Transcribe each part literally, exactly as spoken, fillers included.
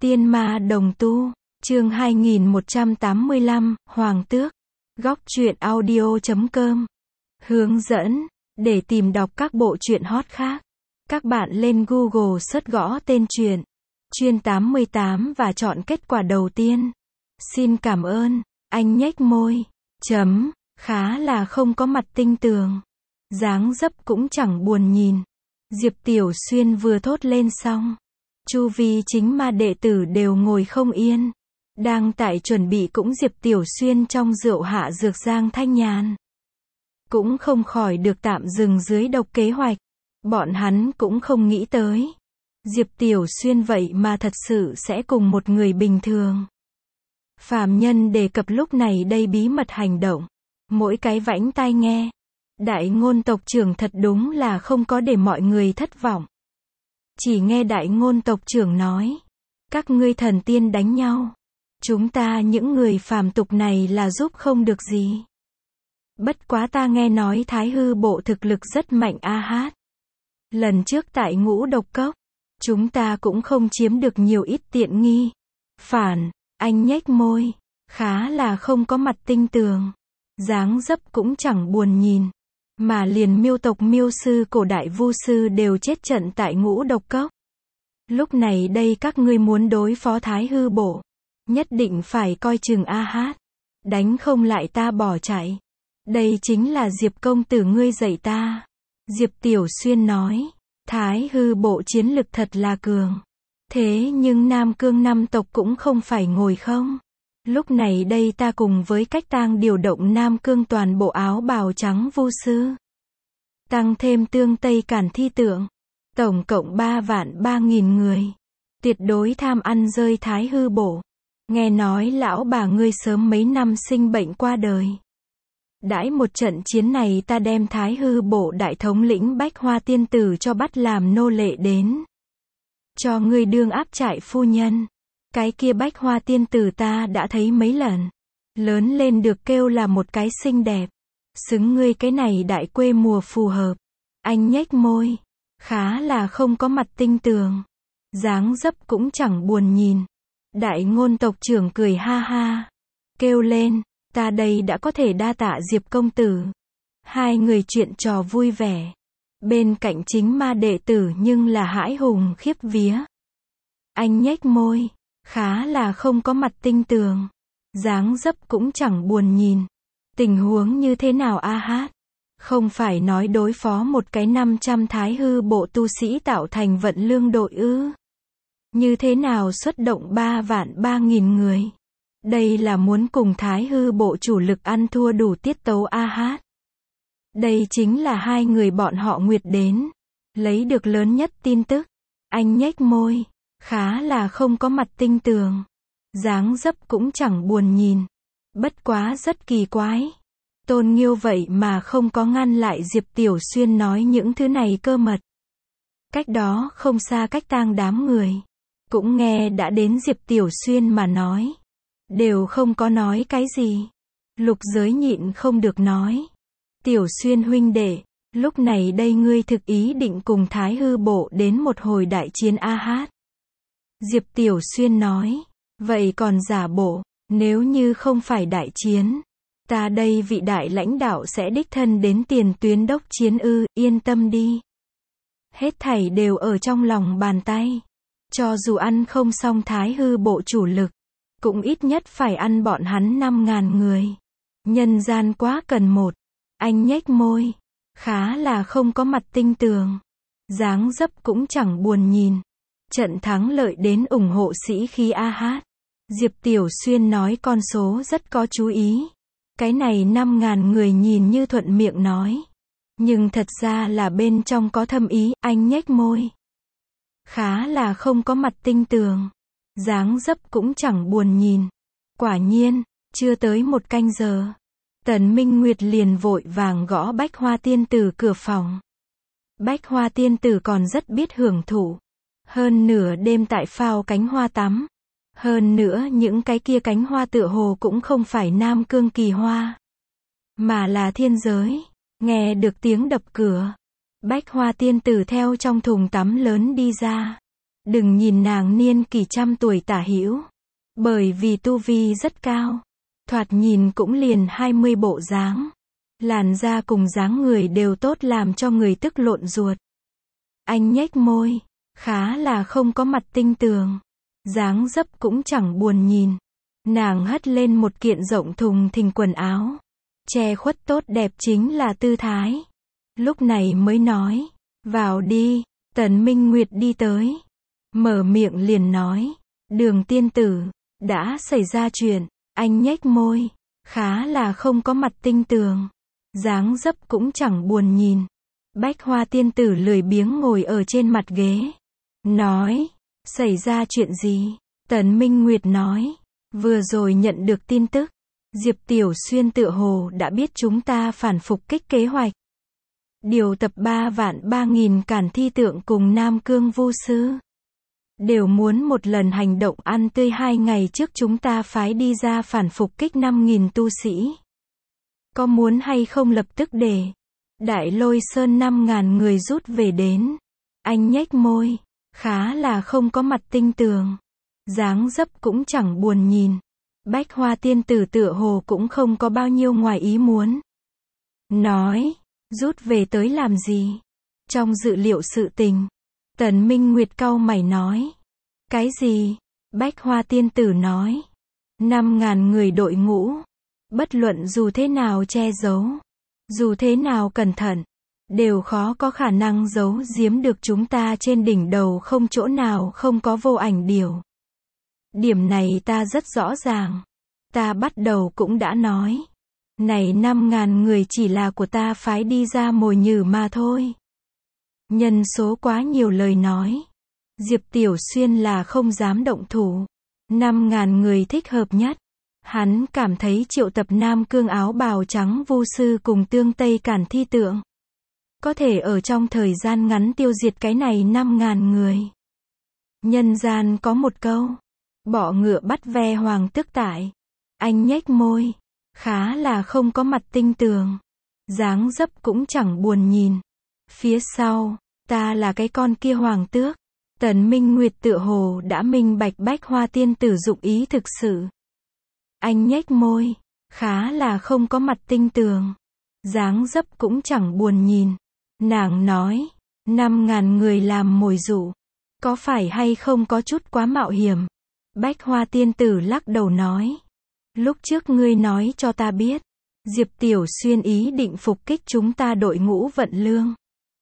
Tiên ma đồng tu, chương hai nghìn một trăm tám mươi lăm, Hoàng tước. Góc truyện audio chấm com. Hướng dẫn, để tìm đọc các bộ truyện hot khác, các bạn lên Google search gõ tên truyện, Chuyên tám mươi tám và chọn kết quả đầu tiên. Xin cảm ơn, anh nhếch môi, chấm, khá là không có mặt tinh tường. Dáng dấp cũng chẳng buồn nhìn. Diệp Tiểu Xuyên vừa thốt lên xong, chu vi chính ma đệ tử đều ngồi không yên. Đang tại chuẩn bị cũng Diệp Tiểu Xuyên trong rượu hạ dược Giang Thanh Nhàn. Cũng không khỏi được tạm dừng dưới độc kế hoạch. Bọn hắn cũng không nghĩ tới. Diệp Tiểu Xuyên vậy mà thật sự sẽ cùng một người bình thường. Phàm nhân đề cập lúc này đây bí mật hành động. Mỗi cái vãnh tai nghe. Đại ngôn tộc trưởng thật đúng là không có để mọi người thất vọng. Chỉ nghe đại ngôn tộc trưởng nói. Các ngươi thần tiên đánh nhau. Chúng ta những người phàm tục này là giúp không được gì. Bất quá ta nghe nói Thái Hư bộ thực lực rất mạnh a hát. Lần trước tại Ngũ Độc Cốc, chúng ta cũng không chiếm được nhiều ít tiện nghi. Phản, anh nhếch môi, khá là không có mặt tinh tường. Dáng dấp cũng chẳng buồn nhìn. Mà liền miêu tộc miêu sư cổ đại vu sư đều chết trận tại Ngũ Độc Cốc. Lúc này đây các ngươi muốn đối phó Thái Hư bộ. Nhất định phải coi chừng a hát. Đánh không lại ta bỏ chạy. Đây chính là Diệp công tử ngươi dạy ta. Diệp Tiểu Xuyên nói. Thái Hư bộ chiến lực thật là cường. Thế nhưng Nam Cương năm tộc cũng không phải ngồi không. Lúc này đây ta cùng với cách tang điều động Nam Cương toàn bộ áo bào trắng vu sư. Tăng thêm tương Tây Cản thi tượng. Tổng cộng ba vạn ba nghìn người. Tuyệt đối tham ăn rơi Thái Hư bộ. Nghe nói lão bà ngươi sớm mấy năm sinh bệnh qua đời. Đãi một trận chiến này ta đem Thái Hư bộ đại thống lĩnh Bách Hoa tiên tử cho bắt làm nô lệ đến. Cho ngươi đương áp trại phu nhân. Cái kia Bách Hoa tiên tử ta đã thấy mấy lần. Lớn lên được kêu là một cái xinh đẹp. Xứng ngươi cái này đại quê mùa phù hợp. Anh nhếch môi. Khá là không có mặt tinh tường. Dáng dấp cũng chẳng buồn nhìn. Đại ngôn tộc trưởng cười ha ha. Kêu lên, ta đây đã có thể đa tạ Diệp công tử. Hai người chuyện trò vui vẻ. Bên cạnh chính ma đệ tử nhưng là hãi hùng khiếp vía. Anh nhếch môi. Khá là không có mặt tinh tường. Dáng dấp cũng chẳng buồn nhìn. Tình huống như thế nào a hát? Không phải nói đối phó một cái năm trăm Thái Hư bộ tu sĩ tạo thành vận lương đội ư? Như thế nào xuất động ba vạn ba nghìn người? Đây là muốn cùng Thái Hư bộ chủ lực ăn thua đủ tiết tấu a hát. Đây chính là hai người bọn họ Nguyệt đến. Lấy được lớn nhất tin tức. Anh nhếch môi. Khá là không có mặt tinh tường. Dáng dấp cũng chẳng buồn nhìn. Bất quá rất kỳ quái. Tôn Nghiêu vậy mà không có ngăn lại Diệp Tiểu Xuyên nói những thứ này cơ mật. Cách đó không xa cách tang đám người. Cũng nghe đã đến Diệp Tiểu Xuyên mà nói. Đều không có nói cái gì. Lục Giới nhịn không được nói. Tiểu Xuyên huynh đệ, lúc này đây ngươi thực ý định cùng Thái Hư bộ đến một hồi đại chiến a hát. Diệp Tiểu Xuyên nói. Vậy còn giả bộ, nếu như không phải đại chiến. Ta đây vị đại lãnh đạo sẽ đích thân đến tiền tuyến đốc chiến ư, yên tâm đi. Hết thảy đều ở trong lòng bàn tay. Cho dù ăn không xong Thái Hư bộ chủ lực, cũng ít nhất phải ăn bọn hắn năm ngàn người. Nhân gian quá cần một. Anh nhếch môi. Khá là không có mặt tinh tường. Dáng dấp cũng chẳng buồn nhìn. Trận thắng lợi đến ủng hộ sĩ khí a hát. Diệp Tiểu Xuyên nói con số rất có chú ý. Cái này năm ngàn người nhìn như thuận miệng nói. Nhưng thật ra là bên trong có thâm ý, anh nhếch môi. Khá là không có mặt tinh tường. Dáng dấp cũng chẳng buồn nhìn. Quả nhiên, chưa tới một canh giờ. Tần Minh Nguyệt liền vội vàng gõ Bách Hoa tiên tử cửa phòng. Bách Hoa tiên tử còn rất biết hưởng thụ. Hơn nửa đêm tại phao cánh hoa tắm. Hơn nữa những cái kia cánh hoa tựa hồ cũng không phải Nam Cương kỳ hoa. Mà là thiên giới. Nghe được tiếng đập cửa. Bách Hoa tiên tử theo trong thùng tắm lớn đi ra. Đừng nhìn nàng niên kỷ trăm tuổi tả hữu. Bởi vì tu vi rất cao. Thoạt nhìn cũng liền hai mươi bộ dáng. Làn da cùng dáng người đều tốt làm cho người tức lộn ruột. Anh nhếch môi. Khá là không có mặt tinh tường. Dáng dấp cũng chẳng buồn nhìn. Nàng hất lên một kiện rộng thùng thình quần áo. Che khuất tốt đẹp chính là tư thái. Lúc này mới nói. Vào đi. Tần Minh Nguyệt đi tới. Mở miệng liền nói. Đường tiên tử. Đã xảy ra chuyện. Anh nhếch môi. Khá là không có mặt tinh tường. Dáng dấp cũng chẳng buồn nhìn. Bách Hoa tiên tử lười biếng ngồi ở trên mặt ghế. Nói. Xảy ra chuyện gì? Tần Minh Nguyệt nói. Vừa rồi nhận được tin tức. Diệp Tiểu Xuyên tựa hồ đã biết chúng ta phản phục kích kế hoạch. Điều tập ba vạn ba nghìn cản thi tượng cùng Nam Cương Vu Sư. Đều muốn một lần hành động ăn tươi hai ngày trước chúng ta phái đi ra phản phục kích năm nghìn tu sĩ. Có muốn hay không lập tức để Đại Lôi Sơn năm ngàn người rút về đến. Anh nhếch môi. Khá là không có mặt tinh tường. Dáng dấp cũng chẳng buồn nhìn. Bách Hoa tiên tử tựa hồ cũng không có bao nhiêu ngoài ý muốn. Nói. Rút về tới làm gì? Trong dự liệu sự tình. Tần Minh Nguyệt cau mày nói. Cái gì? Bách Hoa tiên tử nói. Năm ngàn người đội ngũ. Bất luận dù thế nào che giấu. Dù thế nào cẩn thận. Đều khó có khả năng giấu giếm được chúng ta trên đỉnh đầu không chỗ nào không có vô ảnh điểu. Điểm này ta rất rõ ràng. Ta bắt đầu cũng đã nói. Này năm ngàn người chỉ là của ta phái đi ra mồi nhử mà thôi. Nhân số quá nhiều lời nói. Diệp Tiểu Xuyên là không dám động thủ. Năm ngàn người thích hợp nhất. Hắn cảm thấy triệu tập Nam Cương áo bào trắng Vu Sư cùng Tương Tây cản thi tượng. Có thể ở trong thời gian ngắn tiêu diệt cái này năm ngàn người. Nhân gian có một câu. Bọ ngựa bắt ve hoàng tước tại. Anh nhếch môi. Khá là không có mặt tinh tường. Dáng dấp cũng chẳng buồn nhìn. Phía sau. Ta là cái con kia hoàng tước. Tần Minh Nguyệt tựa hồ đã minh bạch Bách Hoa tiên tử dụng ý thực sự. Anh nhếch môi. Khá là không có mặt tinh tường. Dáng dấp cũng chẳng buồn nhìn. Nàng nói. Năm ngàn người làm mồi dụ. Có phải hay không có chút quá mạo hiểm? Bách Hoa tiên tử lắc đầu nói. Lúc trước ngươi nói cho ta biết. Diệp Tiểu Xuyên ý định phục kích chúng ta đội ngũ vận lương.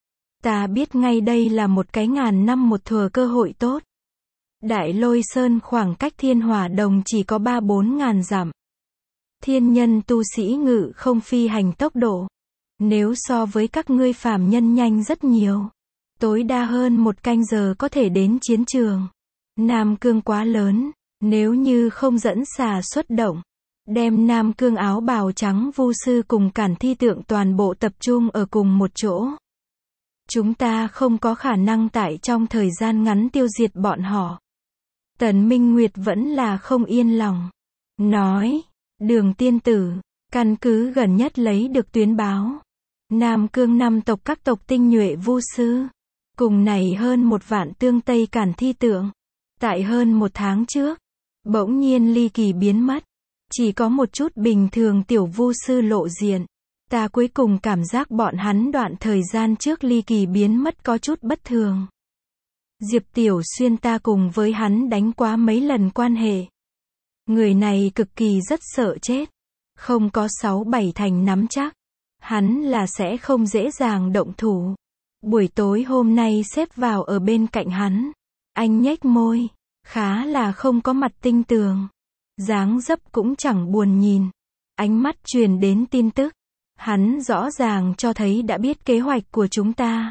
Ta biết ngay đây là một cái ngàn năm một thừa cơ hội tốt. Đại Lôi Sơn khoảng cách Thiên Hỏa Đồng chỉ có ba bốn ngàn dặm. Thiên nhân tu sĩ ngự không phi hành tốc độ. Nếu so với các ngươi phàm nhân nhanh rất nhiều. Tối đa hơn một canh giờ có thể đến chiến trường. Nam Cương quá lớn. Nếu như không dẫn xà xuất động. Đem Nam Cương áo bào trắng Vu Sư cùng cản thi tượng toàn bộ tập trung ở cùng một chỗ. Chúng ta không có khả năng tại trong thời gian ngắn tiêu diệt bọn họ. Tần Minh Nguyệt vẫn là không yên lòng. Nói. Đường tiên tử. Căn cứ gần nhất lấy được tuyến báo. Nam Cương năm tộc các tộc tinh nhuệ Vu Sư. Cùng này hơn một vạn Tương Tây cản thi tượng. Tại hơn một tháng trước. Bỗng nhiên ly kỳ biến mất. Chỉ có một chút bình thường tiểu Vu Sư lộ diện. Ta cuối cùng cảm giác bọn hắn đoạn thời gian trước ly kỳ biến mất có chút bất thường. Diệp Tiểu Xuyên ta cùng với hắn đánh quá mấy lần quan hệ. Người này cực kỳ rất sợ chết. Không có sáu bảy thành nắm chắc. Hắn là sẽ không dễ dàng động thủ. Buổi tối hôm nay xếp vào ở bên cạnh hắn. Anh nhếch môi. Khá là không có mặt tinh tường. Dáng dấp cũng chẳng buồn nhìn. Ánh mắt truyền đến tin tức. Hắn rõ ràng cho thấy đã biết kế hoạch của chúng ta.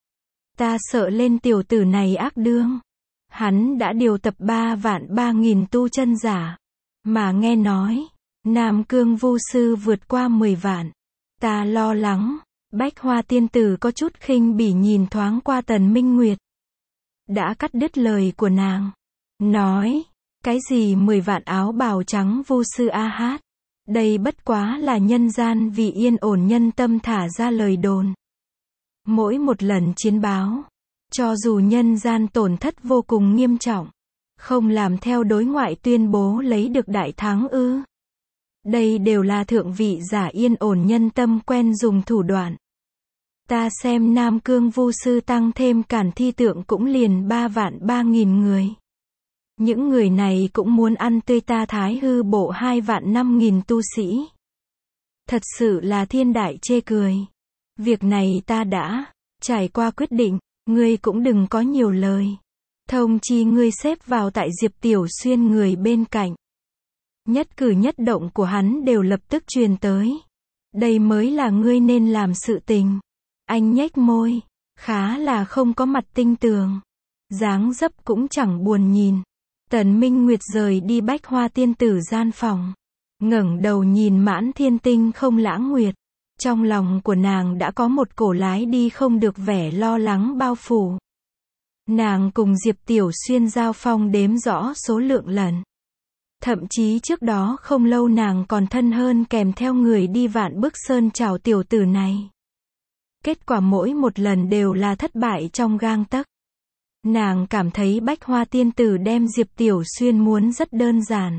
Ta sợ lên tiểu tử này ác đương. Hắn đã điều tập ba vạn ba nghìn tu chân giả. Mà nghe nói. Nam Cương Vu Sư vượt qua mười vạn. Ta lo lắng. Bách Hoa tiên tử có chút khinh bỉ nhìn thoáng qua Tần Minh Nguyệt. Đã cắt đứt lời của nàng. Nói. Cái gì mười vạn áo bào trắng Vu Sư a hát. Đây bất quá là nhân gian vì yên ổn nhân tâm thả ra lời đồn. Mỗi một lần chiến báo. Cho dù nhân gian tổn thất vô cùng nghiêm trọng, không làm theo đối ngoại tuyên bố lấy được đại thắng ư? Đây đều là thượng vị giả yên ổn nhân tâm quen dùng thủ đoạn. Ta xem Nam Cương Vu Sư tăng thêm cản thi tượng cũng liền ba vạn ba nghìn người. Những người này cũng muốn ăn tươi ta Thái Hư bộ hai vạn năm nghìn tu sĩ. Thật sự là thiên đại chê cười. Việc này ta đã trải qua quyết định, ngươi cũng đừng có nhiều lời. Thông chi ngươi xếp vào tại Diệp Tiểu Xuyên người bên cạnh. Nhất cử nhất động của hắn đều lập tức truyền tới. Đây mới là ngươi nên làm sự tình. Anh nhếch môi, khá là không có mặt tinh tường. Dáng dấp cũng chẳng buồn nhìn. Tần Minh Nguyệt rời đi Bách Hoa tiên tử gian phòng. Ngẩng đầu nhìn Mãn Thiên Tinh không lãng nguyệt. Trong lòng của nàng đã có một cổ lái đi không được vẻ lo lắng bao phủ. Nàng cùng Diệp Tiểu Xuyên giao phong đếm rõ số lượng lần. Thậm chí trước đó không lâu nàng còn thân hơn kèm theo người đi Vạn Bức Sơn chào tiểu tử này. Kết quả mỗi một lần đều là thất bại trong gang tấc. Nàng cảm thấy Bách Hoa tiên tử đem Diệp Tiểu Xuyên muốn rất đơn giản.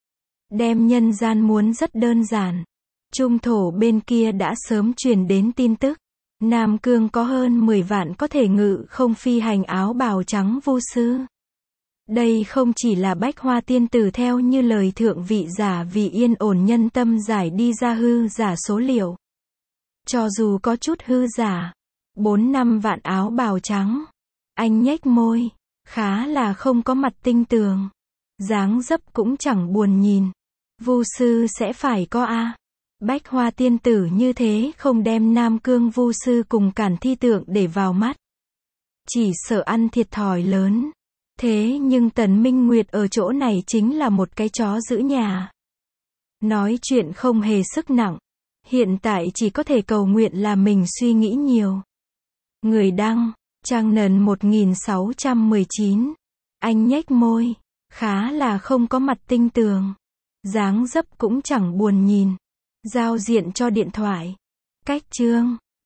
Đem nhân gian muốn rất đơn giản. Trung thổ bên kia đã sớm truyền đến tin tức. Nam Cương có hơn mười vạn có thể ngự không phi hành áo bào trắng vu sư. Đây không chỉ là Bách Hoa tiên tử theo như lời thượng vị giả vì yên ổn nhân tâm giải đi ra hư giả số liệu. Cho dù có chút hư giả, bốn năm vạn áo bào trắng. Anh nhếch môi, khá là không có mặt tinh tường. Dáng dấp cũng chẳng buồn nhìn. Vu sư sẽ phải có a. Bách Hoa tiên tử như thế không đem Nam Cương Vu sư cùng cản thi tượng để vào mắt. Chỉ sợ ăn thiệt thòi lớn. Thế nhưng Tần Minh Nguyệt ở chỗ này chính là một cái chó giữ nhà. Nói chuyện không hề sức nặng. Hiện tại chỉ có thể cầu nguyện là mình suy nghĩ nhiều. Người đăng, trang nần một nghìn sáu trăm mười chín. Anh nhếch môi, khá là không có mặt tinh tường. Dáng dấp cũng chẳng buồn nhìn. Giao diện cho điện thoại. Cách chương